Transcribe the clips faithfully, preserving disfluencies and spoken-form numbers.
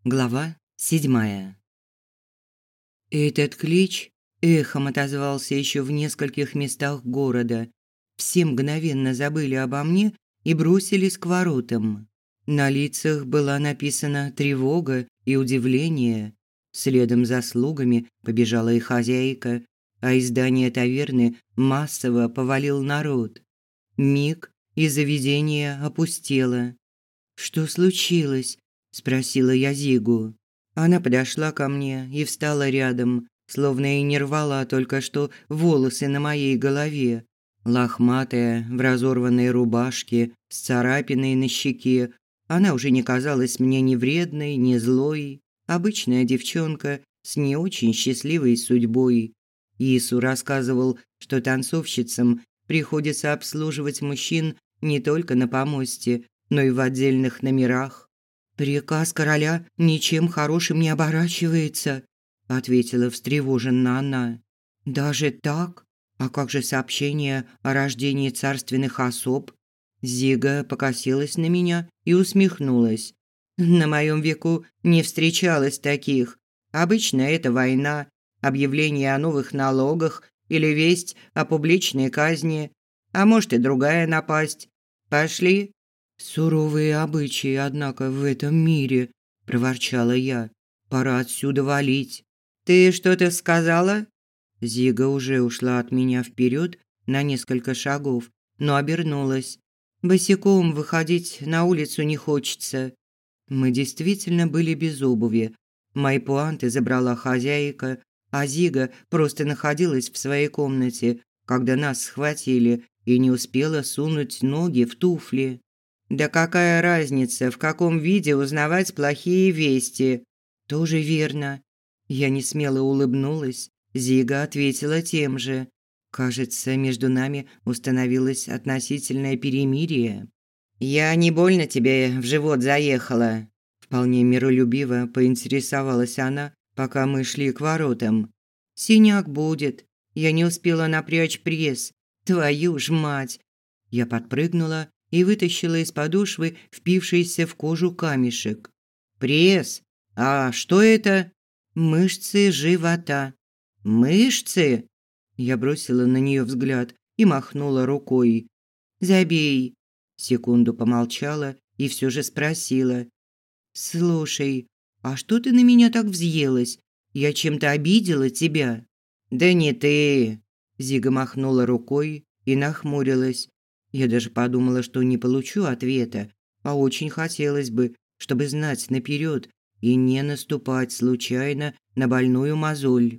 Глава седьмая. Этот клич эхом отозвался еще в нескольких местах города. Все мгновенно забыли обо мне и бросились к воротам. На лицах была написана тревога и удивление. Следом за слугами побежала и хозяйка, а из здания таверны массово повалил народ. Миг, и заведение опустело. «Что случилось?» – спросила я Зигу. Она подошла ко мне и встала рядом, словно и не рвала только что волосы на моей голове. Лохматая, в разорванной рубашке, с царапиной на щеке, она уже не казалась мне ни вредной, ни злой. Обычная девчонка с не очень счастливой судьбой. Ису рассказывал, что танцовщицам приходится обслуживать мужчин не только на помосте, но и в отдельных номерах. «Приказ короля ничем хорошим не оборачивается», – ответила встревоженно она. «Даже так? А как же сообщение о рождении царственных особ?» Зига покосилась на меня и усмехнулась. «На моем веку не встречалось таких. Обычно это война, объявление о новых налогах или весть о публичной казни, а может и другая напасть. Пошли». «Суровые обычаи, однако, в этом мире», – проворчала я. «Пора отсюда валить». «Ты что-то сказала?» Зига уже ушла от меня вперед на несколько шагов, но обернулась. «Босиком выходить на улицу не хочется». Мы действительно были без обуви. Мои пуанты забрала хозяйка, а Зига просто находилась в своей комнате, когда нас схватили, и не успела сунуть ноги в туфли. «Да какая разница, в каком виде узнавать плохие вести?» «Тоже верно». Я несмело улыбнулась. Зига ответила тем же. Кажется, между нами установилось относительное перемирие. «Я не больно тебе в живот заехала?» Вполне миролюбиво поинтересовалась она, пока мы шли к воротам. «Синяк будет. Я не успела напрячь пресс. Твою ж мать!» Я подпрыгнула и вытащила из подошвы впившийся в кожу камешек. «Пресс? А что это?» «Мышцы живота». «Мышцы?» Я бросила на нее взгляд и махнула рукой. «Забей». Секунду помолчала и все же спросила. «Слушай, а что ты на меня так взъелась? Я чем-то обидела тебя?» «Да не ты!» Зига махнула рукой и нахмурилась. Я даже подумала, что не получу ответа, а очень хотелось бы, чтобы знать наперёд и не наступать случайно на больную мозоль.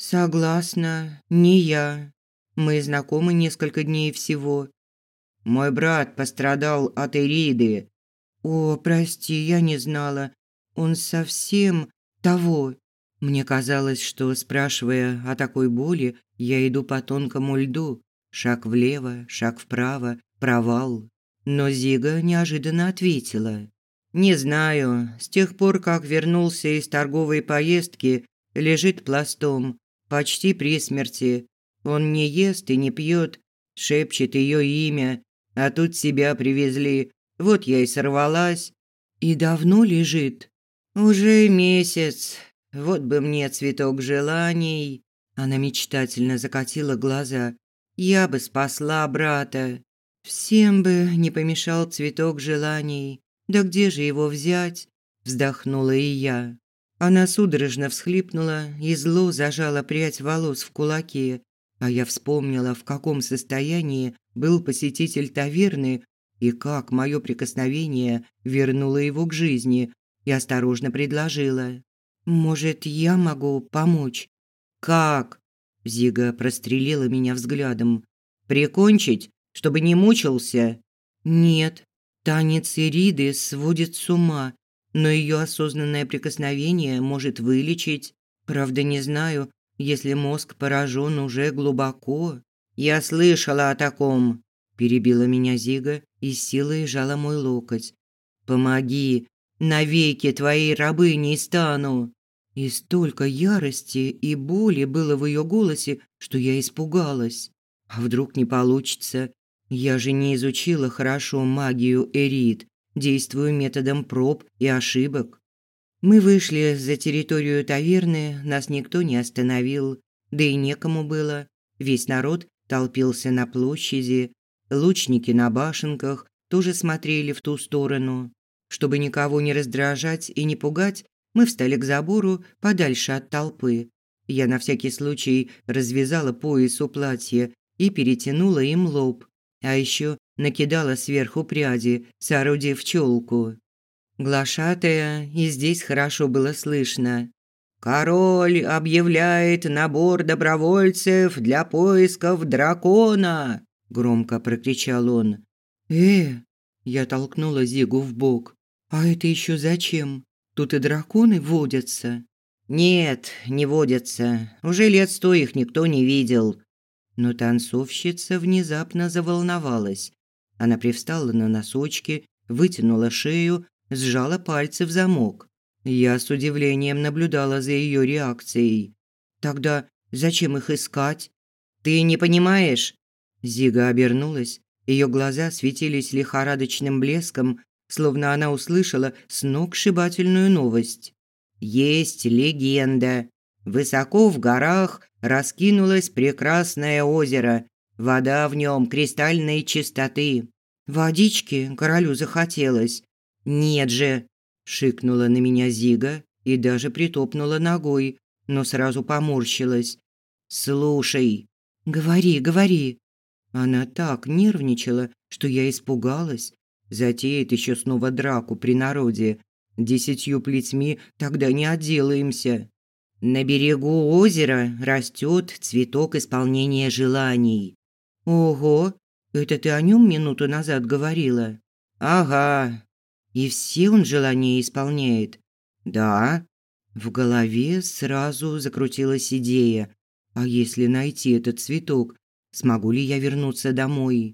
«Согласна, не я. Мы знакомы несколько дней всего». «Мой брат пострадал от Ириды». «О, прости, я не знала. Он совсем того». Мне казалось, что, спрашивая о такой боли, я иду по тонкому льду. Шаг влево, шаг вправо, провал. Но Зига неожиданно ответила. «Не знаю. С тех пор, как вернулся из торговой поездки, лежит пластом, почти при смерти. Он не ест и не пьет, шепчет ее имя, а тут себя привезли. Вот я и сорвалась». «И давно лежит?» «Уже месяц. Вот бы мне цветок желаний». Она мечтательно закатила глаза. «Я бы спасла брата». «Всем бы не помешал цветок желаний. Да где же его взять?» Вздохнула и я. Она судорожно всхлипнула и зло зажала прядь волос в кулаке. А я вспомнила, в каком состоянии был посетитель таверны и как мое прикосновение вернуло его к жизни, и осторожно предложила. «Может, я могу помочь?» «Как?» Зига прострелила меня взглядом. «Прикончить, чтобы не мучился?» «Нет, танец Ириды сводит с ума, но ее осознанное прикосновение может вылечить. Правда, не знаю, если мозг поражен уже глубоко». «Я слышала о таком», – перебила меня Зига и с силой сжала мой локоть. «Помоги, навеки твоей рабыней стану». И столько ярости и боли было в ее голосе, что я испугалась. А вдруг не получится? Я же не изучила хорошо магию Эрид, действую методом проб и ошибок. Мы вышли за территорию таверны, нас никто не остановил, да и некому было. Весь народ толпился на площади, лучники на башенках тоже смотрели в ту сторону. Чтобы никого не раздражать и не пугать, мы встали к забору подальше от толпы. Я на всякий случай развязала пояс у платья и перетянула им лоб, а еще накидала сверху пряди, соорудив челку. Глашатая и здесь хорошо было слышно. «Король объявляет набор добровольцев для поисков дракона!» – громко прокричал он. «Э!» – я толкнула Зигу в бок. «А это еще зачем? Тут и драконы водятся». «Нет, не водятся. Уже лет сто их никто не видел». Но танцовщица внезапно заволновалась. Она привстала на носочки, вытянула шею, сжала пальцы в замок. Я с удивлением наблюдала за ее реакцией. «Тогда зачем их искать?» «Ты не понимаешь?» Зига обернулась. Ее глаза светились лихорадочным блеском, словно она услышала сногсшибательную новость. «Есть легенда. Высоко в горах раскинулось прекрасное озеро. Вода в нем кристальной чистоты. Водички королю захотелось. Нет же!» – шикнула на меня Зига и даже притопнула ногой, но сразу поморщилась. «Слушай, говори, говори». Она так нервничала, что я испугалась. Затеет еще снова драку при народе. Десятью плетьми тогда не отделаемся. На берегу озера растет цветок исполнения желаний. Ого, это ты о нем минуту назад говорила? Ага. И все он желания исполняет? Да. В голове сразу закрутилась идея. А если найти этот цветок, смогу ли я вернуться домой?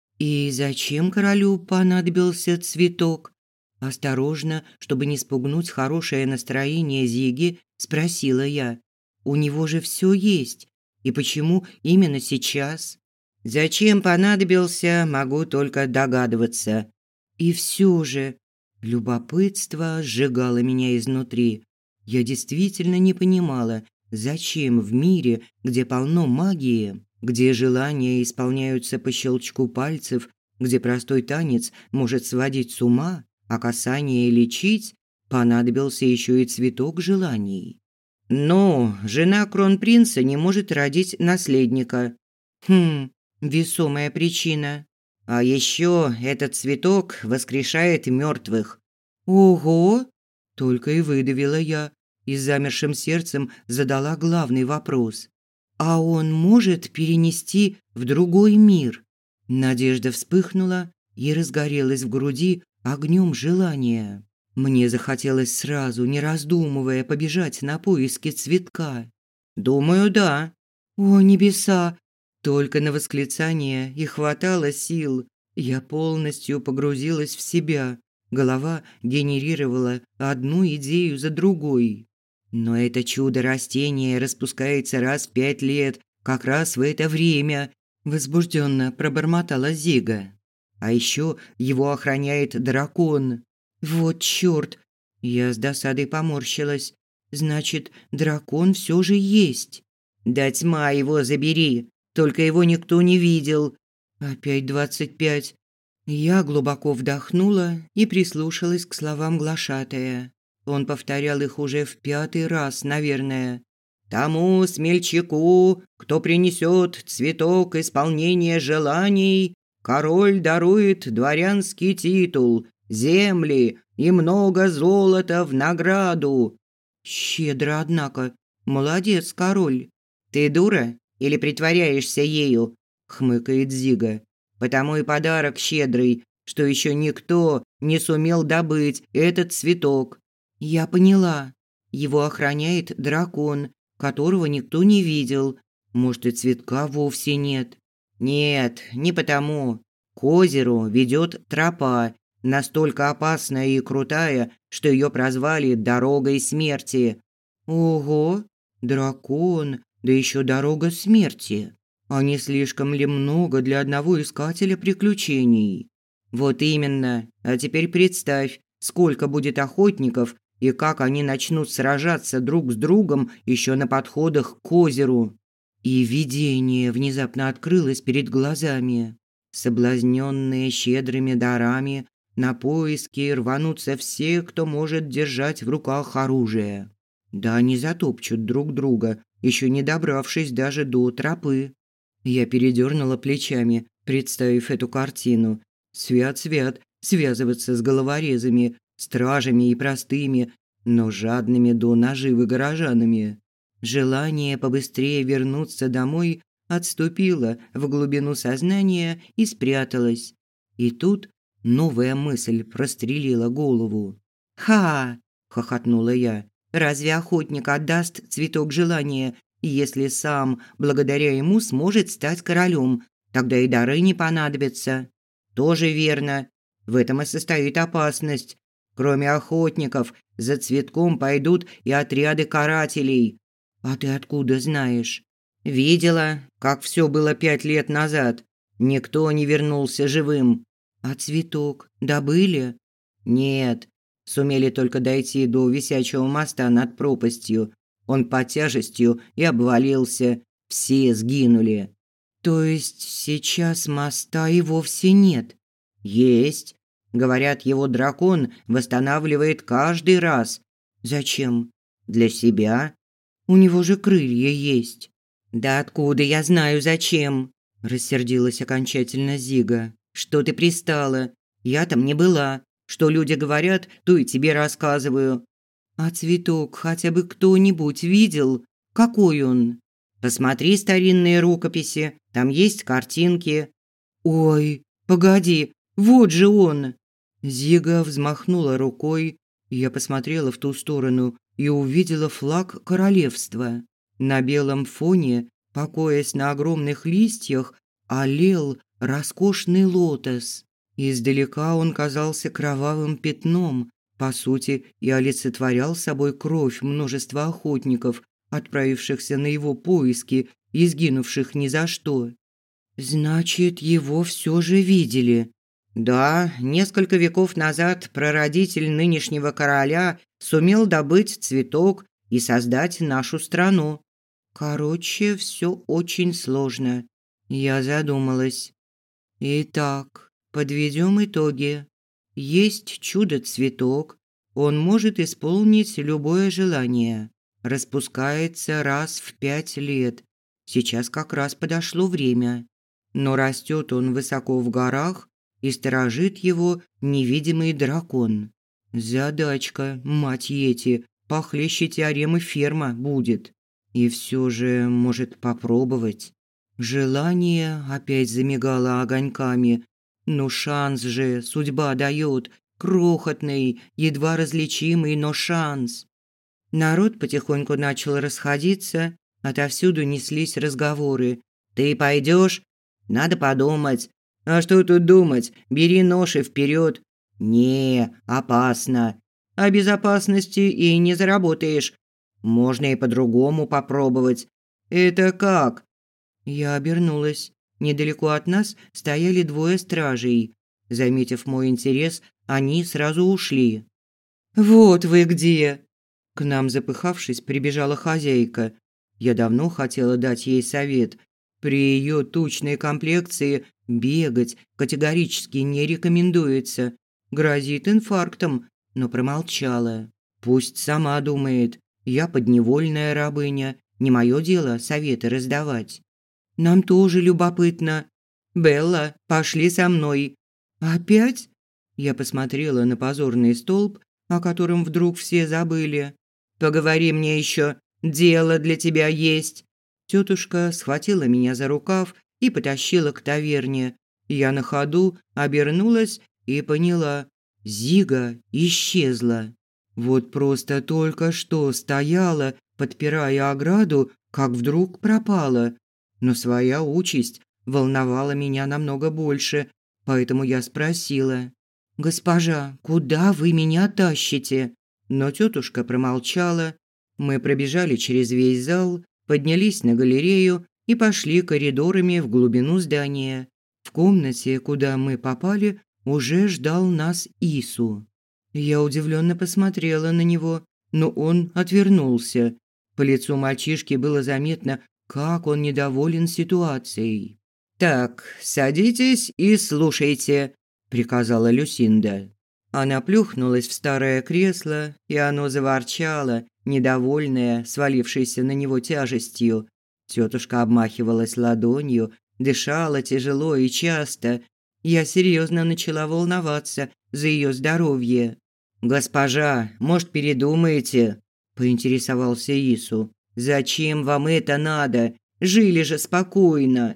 И зачем королю понадобился цветок? Осторожно, чтобы не спугнуть хорошее настроение Зиги, спросила я. У него же все есть. И почему именно сейчас? Зачем понадобился, могу только догадываться. И все же любопытство сжигало меня изнутри. Я действительно не понимала, зачем в мире, где полно магии, где желания исполняются по щелчку пальцев, где простой танец может сводить с ума, а касание лечить, понадобился еще и цветок желаний. Но жена кронпринца не может родить наследника. Хм, весомая причина. А еще этот цветок воскрешает мертвых. Ого! Только и выдавила я, и с замершим сердцем задала главный вопрос. А он может перенести в другой мир? Надежда вспыхнула и разгорелась в груди огнем желания. Мне захотелось сразу, не раздумывая, побежать на поиски цветка. Думаю, да. О, небеса! Только на восклицание и хватало сил. Я полностью погрузилась в себя. Голова генерировала одну идею за другой. Но это чудо растения распускается раз в пять лет, как раз в это время, возбужденно пробормотала Зига. А еще его охраняет дракон. Вот чёрт! Я с досадой поморщилась. Значит, дракон все же есть. Да тьма его забери, только его никто не видел. Опять двадцать пять. Я глубоко вдохнула и прислушалась к словам глашатая. Он повторял их уже в пятый раз, наверное. «Тому смельчаку, кто принесет цветок исполнения желаний, король дарует дворянский титул, земли и много золота в награду». Щедро, однако. Молодец, король. «Ты дура или притворяешься ею?» – хмыкает Зига. «Потому и подарок щедрый, что еще никто не сумел добыть этот цветок». Я поняла. Его охраняет дракон, которого никто не видел. Может, и цветка вовсе нет. Нет, не потому. К озеру ведет тропа, настолько опасная и крутая, что ее прозвали «дорогой смерти». Ого, дракон, да еще дорога смерти. А не слишком ли много для одного искателя приключений? Вот именно. А теперь представь, сколько будет охотников И как они начнут сражаться друг с другом еще на подходах к озеру. И видение внезапно открылось перед глазами. Соблазненные щедрыми дарами, на поиски рванутся все, кто может держать в руках оружие. Да они затопчут друг друга, еще не добравшись даже до тропы. Я передернула плечами, представив эту картину. Свят-свят связываться с головорезами, стражами и простыми, но жадными до наживы горожанами. Желание побыстрее вернуться домой отступило в глубину сознания и спряталось. И тут новая мысль прострелила голову. «Ха!» – хохотнула я. «Разве охотник отдаст цветок желания, если сам, благодаря ему, сможет стать королем? Тогда и дары не понадобятся». «Тоже верно. В этом и состоит опасность. Кроме охотников, за цветком пойдут и отряды карателей». «А ты откуда знаешь?» «Видела, как все было пять лет назад. Никто не вернулся живым». «А цветок добыли?» «Нет, сумели только дойти до висячего моста над пропастью. Он под тяжестью и обвалился. Все сгинули». «То есть сейчас моста и вовсе нет?» «Есть. Говорят, его дракон восстанавливает каждый раз». «Зачем?» «Для себя». «У него же крылья есть». «Да откуда я знаю, зачем?» – рассердилась окончательно Зига. «Что ты пристала? Я там не была. Что люди говорят, то и тебе рассказываю». «А цветок хотя бы кто-нибудь видел? Какой он?» «Посмотри старинные рукописи, там есть картинки». «Ой, погоди, вот же он!» Зига взмахнула рукой. Я посмотрела в ту сторону и увидела флаг королевства. На белом фоне, покоясь на огромных листьях, алел роскошный лотос. Издалека он казался кровавым пятном, по сути, и олицетворял собой кровь множества охотников, отправившихся на его поиски и сгинувших ни за что. «Значит, его все же видели?» «Да, несколько веков назад прародитель нынешнего короля сумел добыть цветок и создать нашу страну». «Короче, все очень сложно». Я задумалась. «Итак, подведем итоги. Есть чудо-цветок. Он может исполнить любое желание. Распускается раз в пять лет. Сейчас как раз подошло время. Но растет он высоко в горах, и сторожит его невидимый дракон. Задачка, мать ети, похлеще теоремы Ферма будет. И все же может попробовать». Желание опять замигало огоньками. Но шанс же судьба дает, крохотный, едва различимый, но шанс. Народ потихоньку начал расходиться, отовсюду неслись разговоры. «Ты пойдешь? Надо подумать». «А что тут думать? Бери нож и вперед». «Не, опасно. А безопасности и не заработаешь. Можно и по-другому попробовать». «Это как?» Я обернулась. Недалеко от нас стояли двое стражей. Заметив мой интерес, они сразу ушли. «Вот вы где!» К нам, запыхавшись, прибежала хозяйка. Я давно хотела дать ей совет. При ее тучной комплекции бегать категорически не рекомендуется. Грозит инфарктом, но промолчала. Пусть сама думает. Я подневольная рабыня. Не мое дело советы раздавать. «Нам тоже любопытно. Белла, пошли со мной». «Опять?» Я посмотрела на позорный столб, о котором вдруг все забыли. «Поговори мне еще. Дело для тебя есть». Тетушка схватила меня за рукав и потащила к таверне. Я на ходу обернулась и поняла. Зига исчезла. Вот просто только что стояла, подпирая ограду, как вдруг пропала. Но своя участь волновала меня намного больше, поэтому я спросила: «Госпожа, куда вы меня тащите?» Но тетушка промолчала. Мы пробежали через весь зал, поднялись на галерею и пошли коридорами в глубину здания. В комнате, куда мы попали, уже ждал нас Ису. Я удивленно посмотрела на него, но он отвернулся. По лицу мальчишки было заметно, как он недоволен ситуацией. «Так, садитесь и слушайте», – приказала Люсинда. Она плюхнулась в старое кресло, и оно заворчало, недовольное, свалившейся на него тяжестью. Тетушка обмахивалась ладонью, дышала тяжело и часто. Я серьезно начала волноваться за ее здоровье. «Госпожа, может, передумаете?» – поинтересовался Ису. «Зачем вам это надо? Жили же спокойно».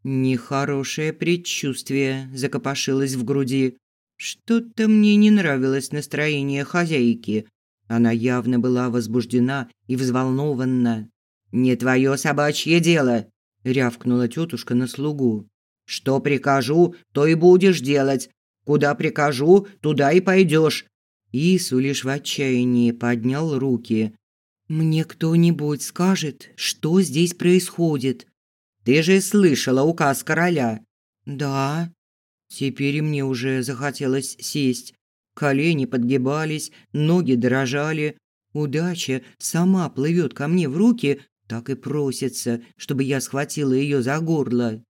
Нехорошее предчувствие закопошилось в груди. Что-то мне не нравилось настроение хозяйки. Она явно была возбуждена и взволнована. «Не твое собачье дело», – рявкнула тетушка на слугу. «Что прикажу, то и будешь делать. Куда прикажу, туда и пойдешь». Ису лишь в отчаянии поднял руки. «Мне кто-нибудь скажет, что здесь происходит?» «Ты же слышала указ короля?» «Да». Теперь мне уже захотелось сесть. Колени подгибались, ноги дрожали. Удача сама плывет ко мне в руки, так и просится, чтобы я схватила ее за горло.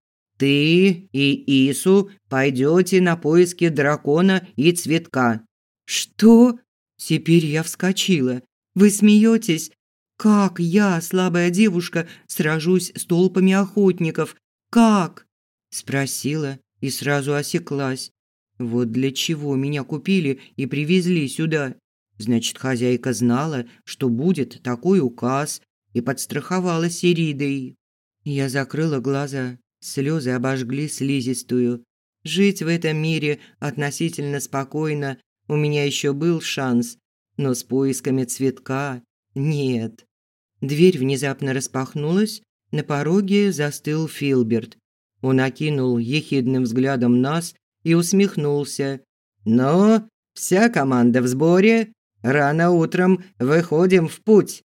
«Ты и Ису пойдете на поиски дракона и цветка». «Что?» Теперь я вскочила. «Вы смеетесь? Как я, слабая девушка, сражусь с толпами охотников? Как?» Спросила и сразу осеклась. Вот для чего меня купили и привезли сюда. Значит, хозяйка знала, что будет такой указ, и подстраховалась Иридой. Я закрыла глаза, слезы обожгли слизистую. Жить в этом мире относительно спокойно у меня еще был шанс, но с поисками цветка нет. Дверь внезапно распахнулась, на пороге застыл Филберт. Он окинул ехидным взглядом нас и усмехнулся. «Ну, вся команда в сборе. Рано утром выходим в путь».